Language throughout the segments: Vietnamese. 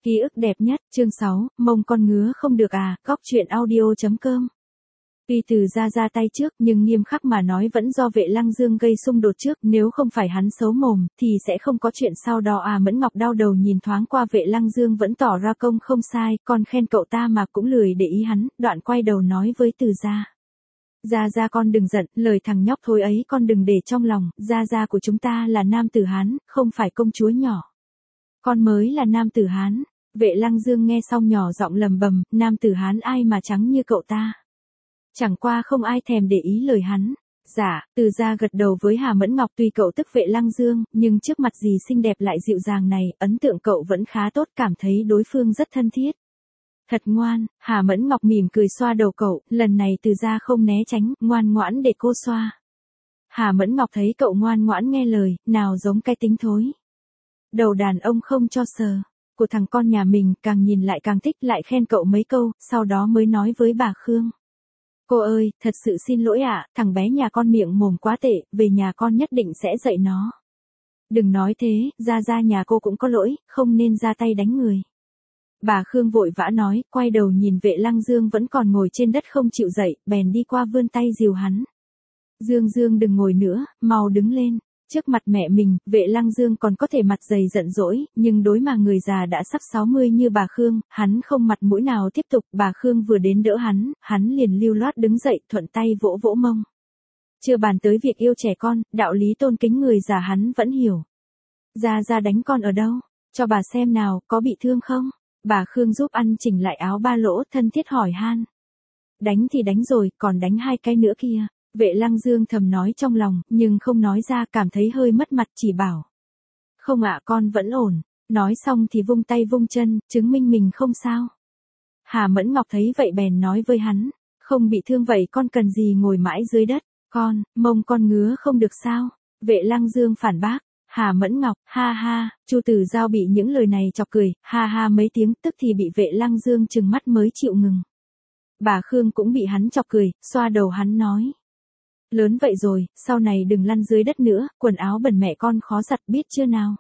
Ký ức đẹp nhất, chương 6, mông con ngứa không được à, góc truyện audio.com. Tuy Từ Gia ra tay trước nhưng nghiêm khắc mà nói vẫn do Vệ Lăng Dương gây xung đột trước, nếu không phải hắn xấu mồm, thì sẽ không có chuyện sau đó à. Mẫn Ngọc đau đầu nhìn thoáng qua Vệ Lăng Dương vẫn tỏ ra công không sai, con khen cậu ta mà cũng lười để ý hắn, đoạn quay đầu nói với Từ Gia. Gia con đừng giận, lời thằng nhóc thôi ấy con đừng để trong lòng, Gia của chúng ta là nam tử Hán, không phải công chúa nhỏ. Con mới là nam tử Hán. Vệ Lăng Dương nghe xong nhỏ giọng lầm bầm, nam tử Hán ai mà trắng như cậu ta. Chẳng qua không ai thèm để ý lời hắn. Dạ, Từ Gia gật đầu với Hà Mẫn Ngọc, tuy cậu tức Vệ Lăng Dương, nhưng trước mặt dì xinh đẹp lại dịu dàng này, ấn tượng cậu vẫn khá tốt, cảm thấy đối phương rất thân thiết. Thật ngoan, Hà Mẫn Ngọc mỉm cười xoa đầu cậu, lần này Từ Gia không né tránh, ngoan ngoãn để cô xoa. Hà Mẫn Ngọc thấy cậu ngoan ngoãn nghe lời, nào giống cái tính thối. Đầu đàn ông không cho sờ. Của thằng con nhà mình càng nhìn lại càng thích, lại khen cậu mấy câu, sau đó mới nói với bà Khương. Cô ơi, thật sự xin lỗi ạ, thằng bé nhà con miệng mồm quá tệ, về nhà con nhất định sẽ dạy nó. Đừng nói thế, Gia nhà cô cũng có lỗi, không nên ra tay đánh người. Bà Khương vội vã nói, quay đầu nhìn Vệ Lăng Dương vẫn còn ngồi trên đất không chịu dậy, bèn đi qua vươn tay dìu hắn. Dương đừng ngồi nữa, mau đứng lên. Trước mặt mẹ mình, Vệ Lăng Dương còn có thể mặt dày giận dỗi, nhưng đối mặt người già đã sắp 60 như bà Khương, hắn không mặt mũi nào tiếp tục. Bà Khương vừa đến đỡ hắn liền lưu loát đứng dậy, thuận tay vỗ vỗ mông. Chưa bàn tới việc yêu trẻ con, đạo lý tôn kính người già hắn vẫn hiểu. Gia đánh con ở đâu? Cho bà xem nào, có bị thương không? Bà Khương giúp ăn chỉnh lại áo ba lỗ, thân thiết hỏi han. Đánh thì đánh rồi, còn đánh 2 cái nữa kia. Vệ Lăng Dương thầm nói trong lòng, nhưng không nói ra, cảm thấy hơi mất mặt, chỉ bảo. Không ạ, con vẫn ổn. Nói xong thì vung tay vung chân, chứng minh mình không sao. Hà Mẫn Ngọc thấy vậy bèn nói với hắn. Không bị thương vậy con cần gì ngồi mãi dưới đất. Mông con ngứa không được sao? Vệ Lăng Dương phản bác. Hà Mẫn Ngọc, ha ha, Chu Tử Giao bị những lời này chọc cười, ha ha mấy tiếng, tức thì bị Vệ Lăng Dương trừng mắt mới chịu ngừng. Bà Khương cũng bị hắn chọc cười, xoa đầu hắn nói. Lớn vậy rồi, sau này đừng lăn dưới đất nữa, quần áo bẩn mẹ con khó giặt biết chưa nào?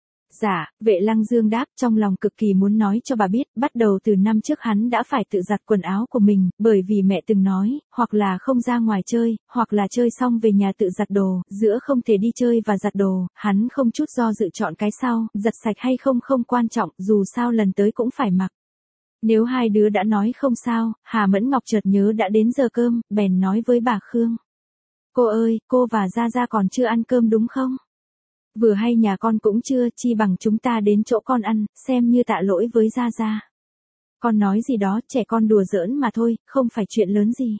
Dạ, Vệ Lăng Dương đáp, trong lòng cực kỳ muốn nói cho bà biết, bắt đầu từ năm trước hắn đã phải tự giặt quần áo của mình, bởi vì mẹ từng nói, hoặc là không ra ngoài chơi, hoặc là chơi xong về nhà tự giặt đồ, giữa không thể đi chơi và giặt đồ, hắn không chút do dự chọn cái sau, giặt sạch hay không không quan trọng, dù sao lần tới cũng phải mặc. Nếu hai đứa đã nói không sao, Hà Mẫn Ngọc chợt nhớ đã đến giờ cơm, bèn nói với bà Khương. Cô ơi, cô và Gia còn chưa ăn cơm đúng không? Vừa hay nhà con cũng chưa, chi bằng chúng ta đến chỗ con ăn, xem như tạ lỗi với Gia. Con nói gì đó, trẻ con đùa giỡn mà thôi, không phải chuyện lớn gì.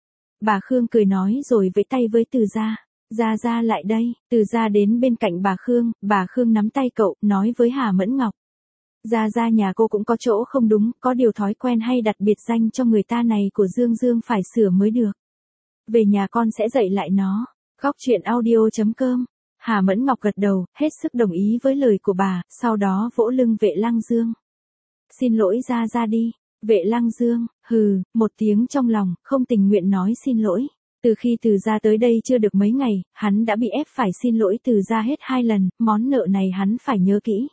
Bà Khương cười nói rồi vẫy tay với Từ Gia. Gia lại đây, Từ Gia đến bên cạnh bà Khương nắm tay cậu, nói với Hà Mẫn Ngọc. Gia nhà cô cũng có chỗ không đúng, có điều thói quen hay đặt biệt danh cho người ta này của Dương phải sửa mới được. Về nhà con sẽ dạy lại nó. Góc truyện audio.com. Hà Mẫn Ngọc gật đầu, hết sức đồng ý với lời của bà, sau đó vỗ lưng Vệ Lăng Dương. Xin lỗi Gia đi. Vệ Lăng Dương, hừ, một tiếng trong lòng, không tình nguyện nói xin lỗi. Từ khi Từ Gia tới đây chưa được mấy ngày, hắn đã bị ép phải xin lỗi Từ Gia hết 2 lần, món nợ này hắn phải nhớ kỹ.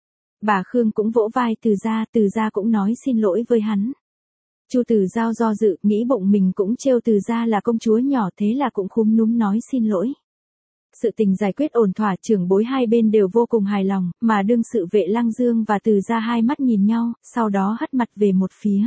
Bà Khương cũng vỗ vai Từ Gia cũng nói xin lỗi với hắn. Chu Tử Giao do dự, nghĩ bụng mình cũng trêu Từ Gia là công chúa nhỏ, thế là cũng khúm núm nói xin lỗi. Sự tình giải quyết ổn thỏa, trưởng bối hai bên đều vô cùng hài lòng, mà đương sự Vệ Lăng Dương và Từ Gia hai mắt nhìn nhau, sau đó hất mặt về một phía.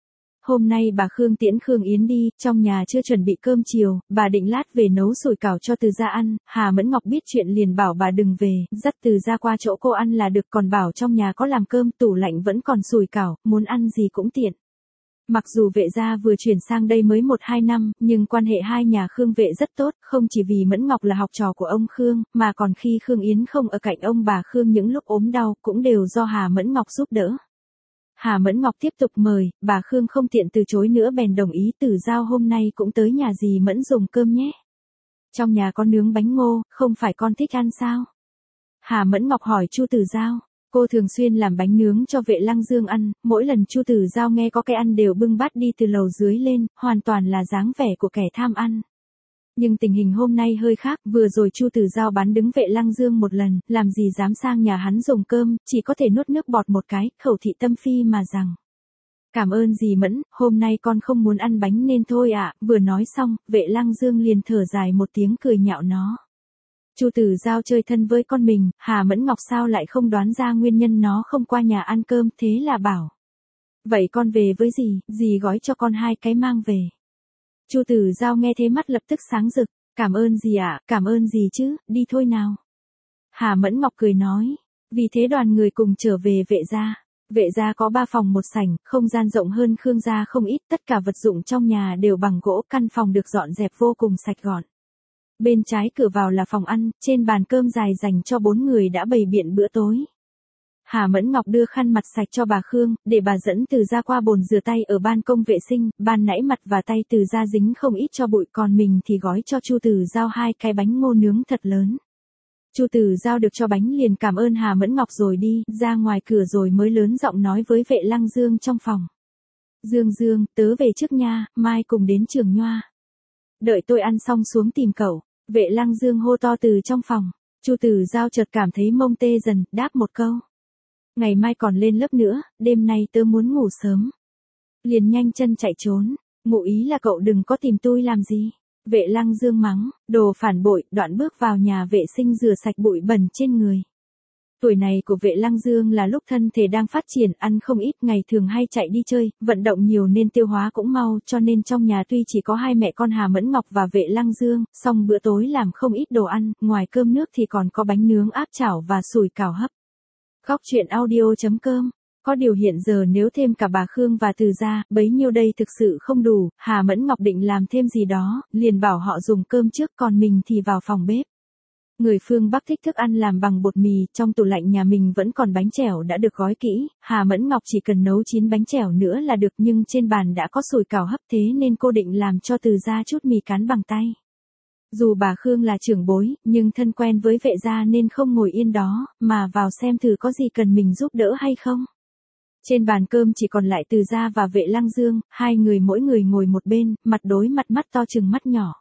Hôm nay bà Khương tiễn Khương Yến đi, trong nhà chưa chuẩn bị cơm chiều, bà định lát về nấu sủi cảo cho Từ Gia ăn. Hà Mẫn Ngọc biết chuyện liền bảo bà đừng về, dắt Từ Gia qua chỗ cô ăn là được, còn bảo trong nhà có làm cơm, tủ lạnh vẫn còn sủi cảo, muốn ăn gì cũng tiện. Mặc dù Vệ gia vừa chuyển sang đây mới 1-2 năm, nhưng quan hệ hai nhà Khương Vệ rất tốt, không chỉ vì Mẫn Ngọc là học trò của ông Khương, mà còn khi Khương Yến không ở cạnh ông bà Khương những lúc ốm đau, cũng đều do Hà Mẫn Ngọc giúp đỡ. Hà Mẫn Ngọc tiếp tục mời, bà Khương không tiện từ chối nữa bèn đồng ý. Tử Giao hôm nay cũng tới nhà dì Mẫn dùng cơm nhé. Trong nhà con nướng bánh ngô, không phải con thích ăn sao? Hà Mẫn Ngọc hỏi Chu Tử Giao. Cô thường xuyên làm bánh nướng cho Vệ Lăng Dương ăn, mỗi lần Chu Tử Giao nghe có cái ăn đều bưng bát đi từ lầu dưới lên, hoàn toàn là dáng vẻ của kẻ tham ăn. Nhưng tình hình hôm nay hơi khác, vừa rồi Chu Tử Giao bán đứng Vệ Lăng Dương một lần, làm gì dám sang nhà hắn dùng cơm, chỉ có thể nuốt nước bọt một cái, khẩu thị tâm phi mà rằng. Cảm ơn dì Mẫn, hôm nay con không muốn ăn bánh nên thôi ạ, vừa nói xong, Vệ Lăng Dương liền thở dài một tiếng cười nhạo nó. Chu Tử Giao chơi thân với con mình, Hà Mẫn Ngọc sao lại không đoán ra nguyên nhân nó không qua nhà ăn cơm, thế là bảo. Vậy con về với dì gói cho con 2 cái mang về. Chu Tử Giao nghe thế mắt lập tức sáng rực, cảm ơn dì ạ, cảm ơn dì chứ, đi thôi nào. Hà Mẫn Ngọc cười nói, vì thế đoàn người cùng trở về Vệ gia. Vệ gia có 3 phòng 1 sảnh, không gian rộng hơn Khương gia không ít, tất cả vật dụng trong nhà đều bằng gỗ, căn phòng được dọn dẹp vô cùng sạch gọn. Bên trái cửa vào là phòng ăn, trên bàn cơm dài dành cho 4 người đã bày biện bữa tối. Hà Mẫn Ngọc đưa khăn mặt sạch cho bà Khương, để bà dẫn Từ Gia qua bồn rửa tay ở ban công vệ sinh, ban nãy mặt và tay Từ Gia dính không ít cho bụi, còn mình thì gói cho Chu Tử Giao 2 cái bánh ngô nướng thật lớn. Chu Tử Giao được cho bánh liền cảm ơn Hà Mẫn Ngọc rồi đi, ra ngoài cửa rồi mới lớn giọng nói với Vệ Lăng Dương trong phòng. Dương, tớ về trước nha, mai cùng đến trường Nhoa. Đợi tôi ăn xong xuống tìm cậu, Vệ Lăng Dương hô to từ trong phòng. Chu Tử Giao chợt cảm thấy mông tê dần, đáp một câu. Ngày mai còn lên lớp nữa, đêm nay tớ muốn ngủ sớm. Liền nhanh chân chạy trốn, ngụ ý là cậu đừng có tìm tôi làm gì. Vệ Lăng Dương mắng, đồ phản bội, đoạn bước vào nhà vệ sinh rửa sạch bụi bẩn trên người. Tuổi này của Vệ Lăng Dương là lúc thân thể đang phát triển, ăn không ít, ngày thường hay chạy đi chơi, vận động nhiều nên tiêu hóa cũng mau, cho nên trong nhà tuy chỉ có 2 mẹ con Hà Mẫn Ngọc và Vệ Lăng Dương, song bữa tối làm không ít đồ ăn, ngoài cơm nước thì còn có bánh nướng áp chảo và sủi cảo hấp. Góc truyện audio.com. Có điều hiện giờ nếu thêm cả bà Khương và Từ Gia, bấy nhiêu đây thực sự không đủ, Hà Mẫn Ngọc định làm thêm gì đó, liền bảo họ dùng cơm trước còn mình thì vào phòng bếp. Người phương Bắc thích thức ăn làm bằng bột mì, trong tủ lạnh nhà mình vẫn còn bánh chèo đã được gói kỹ, Hà Mẫn Ngọc chỉ cần nấu 9 bánh chèo nữa là được, nhưng trên bàn đã có sủi cảo hấp, thế nên cô định làm cho Từ Gia chút mì cán bằng tay. Dù bà Khương là trưởng bối, nhưng thân quen với Vệ gia nên không ngồi yên đó, mà vào xem thử có gì cần mình giúp đỡ hay không. Trên bàn cơm chỉ còn lại Từ Gia và Vệ Lăng Dương, 2 người mỗi người ngồi một bên, mặt đối mặt, mắt to chừng mắt nhỏ.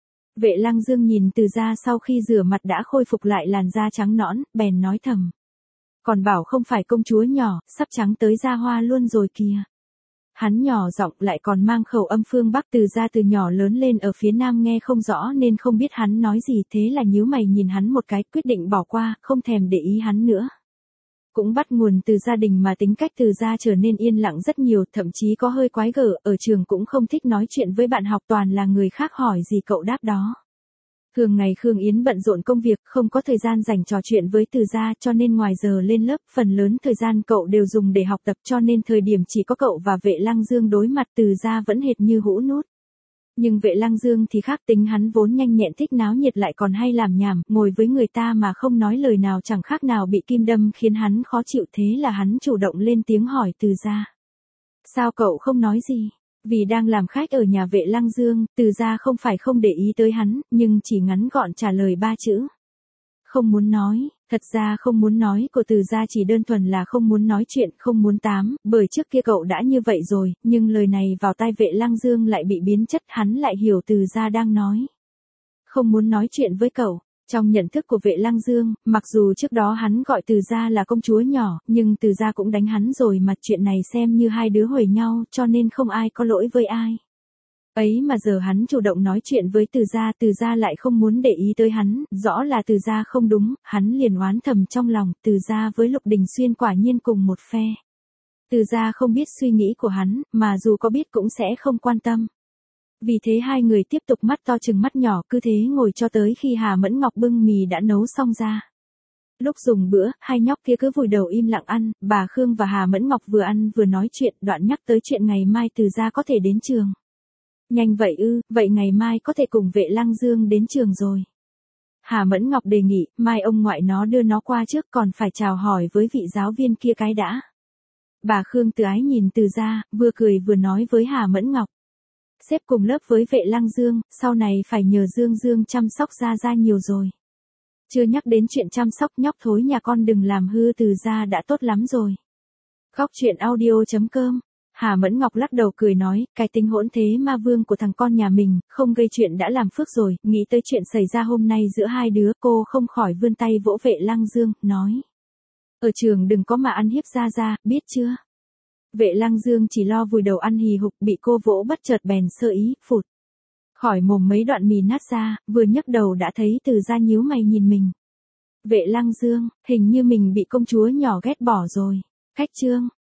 Vệ Lăng Dương nhìn Từ Gia sau khi rửa mặt đã khôi phục lại làn da trắng nõn, bèn nói thầm. Còn bảo không phải công chúa nhỏ, sắp trắng tới da hoa luôn rồi kìa. Hắn nhỏ giọng lại còn mang khẩu âm phương Bắc. Từ Gia từ nhỏ lớn lên ở phía Nam nghe không rõ nên không biết hắn nói gì, thế là nhíu mày nhìn hắn một cái, quyết định bỏ qua, không thèm để ý hắn nữa. Cũng bắt nguồn từ gia đình mà tính cách Từ Gia trở nên yên lặng rất nhiều, thậm chí có hơi quái gở, ở trường cũng không thích nói chuyện với bạn học, toàn là người khác hỏi gì cậu đáp đó. Thường ngày Khương Yến bận rộn công việc, không có thời gian dành trò chuyện với Từ Gia, cho nên ngoài giờ lên lớp, phần lớn thời gian cậu đều dùng để học tập, cho nên thời điểm chỉ có cậu và Vệ Lăng Dương đối mặt, Từ Gia vẫn hệt như hũ nút. Nhưng Vệ Lăng Dương thì khác, tính hắn vốn nhanh nhẹn, thích náo nhiệt, lại còn hay làm nhảm, ngồi với người ta mà không nói lời nào chẳng khác nào bị kim đâm, khiến hắn khó chịu, thế là hắn chủ động lên tiếng hỏi Từ Gia. Sao cậu không nói gì? Vì đang làm khách ở nhà Vệ Lăng Dương, Từ Gia không phải không để ý tới hắn, nhưng chỉ ngắn gọn trả lời 3 chữ. Không muốn nói. Thật ra không muốn nói của Từ Gia chỉ đơn thuần là không muốn nói chuyện, không muốn tám, bởi trước kia cậu đã như vậy rồi, nhưng lời này vào tai Vệ Lăng Dương lại bị biến chất, hắn lại hiểu Từ Gia đang nói. Không muốn nói chuyện với cậu. Trong nhận thức của Vệ Lăng Dương, mặc dù trước đó hắn gọi Từ Gia là công chúa nhỏ, nhưng Từ Gia cũng đánh hắn rồi mà, chuyện này xem như hai đứa huề nhau, cho nên không ai có lỗi với ai. Ấy mà giờ hắn chủ động nói chuyện với Từ Gia lại không muốn để ý tới hắn, rõ là Từ Gia không đúng, hắn liền oán thầm trong lòng, Từ Gia với Lục Đình Xuyên quả nhiên cùng một phe. Từ Gia không biết suy nghĩ của hắn, mà dù có biết cũng sẽ không quan tâm. Vì thế hai người tiếp tục mắt to chừng mắt nhỏ, cứ thế ngồi cho tới khi Hà Mẫn Ngọc bưng mì đã nấu xong ra. Lúc dùng bữa, hai nhóc kia cứ vùi đầu im lặng ăn, bà Khương và Hà Mẫn Ngọc vừa ăn vừa nói chuyện, đoạn nhắc tới chuyện ngày mai Từ Gia có thể đến trường. Nhanh vậy ư, vậy ngày mai có thể cùng Vệ Lăng Dương đến trường rồi. Hà Mẫn Ngọc đề nghị, mai ông ngoại nó đưa nó qua trước, còn phải chào hỏi với vị giáo viên kia cái đã. Bà Khương từ ái nhìn Từ Gia, vừa cười vừa nói với Hà Mẫn Ngọc. Xếp cùng lớp với Vệ Lăng Dương, sau này phải nhờ Dương chăm sóc Gia nhiều rồi. Chưa nhắc đến chuyện chăm sóc nhóc thối nhà con đừng làm hư Từ Gia đã tốt lắm rồi. Góc truyện audio.com Hà Mẫn Ngọc lắc đầu cười nói, cái tính hỗn thế ma vương của thằng con nhà mình, không gây chuyện đã làm phước rồi, nghĩ tới chuyện xảy ra hôm nay giữa hai đứa, cô không khỏi vươn tay vỗ Vệ Lăng Dương, nói. Ở trường đừng có mà ăn hiếp Gia Gia, biết chưa? Vệ Lăng Dương chỉ lo vùi đầu ăn hì hục, bị cô vỗ bất chợt bèn sơ ý, phụt. Khỏi mồm mấy đoạn mì nát ra, vừa nhấc đầu đã thấy Từ Gia nhíu mày nhìn mình. Vệ Lăng Dương, hình như mình bị công chúa nhỏ ghét bỏ rồi. Khách trương,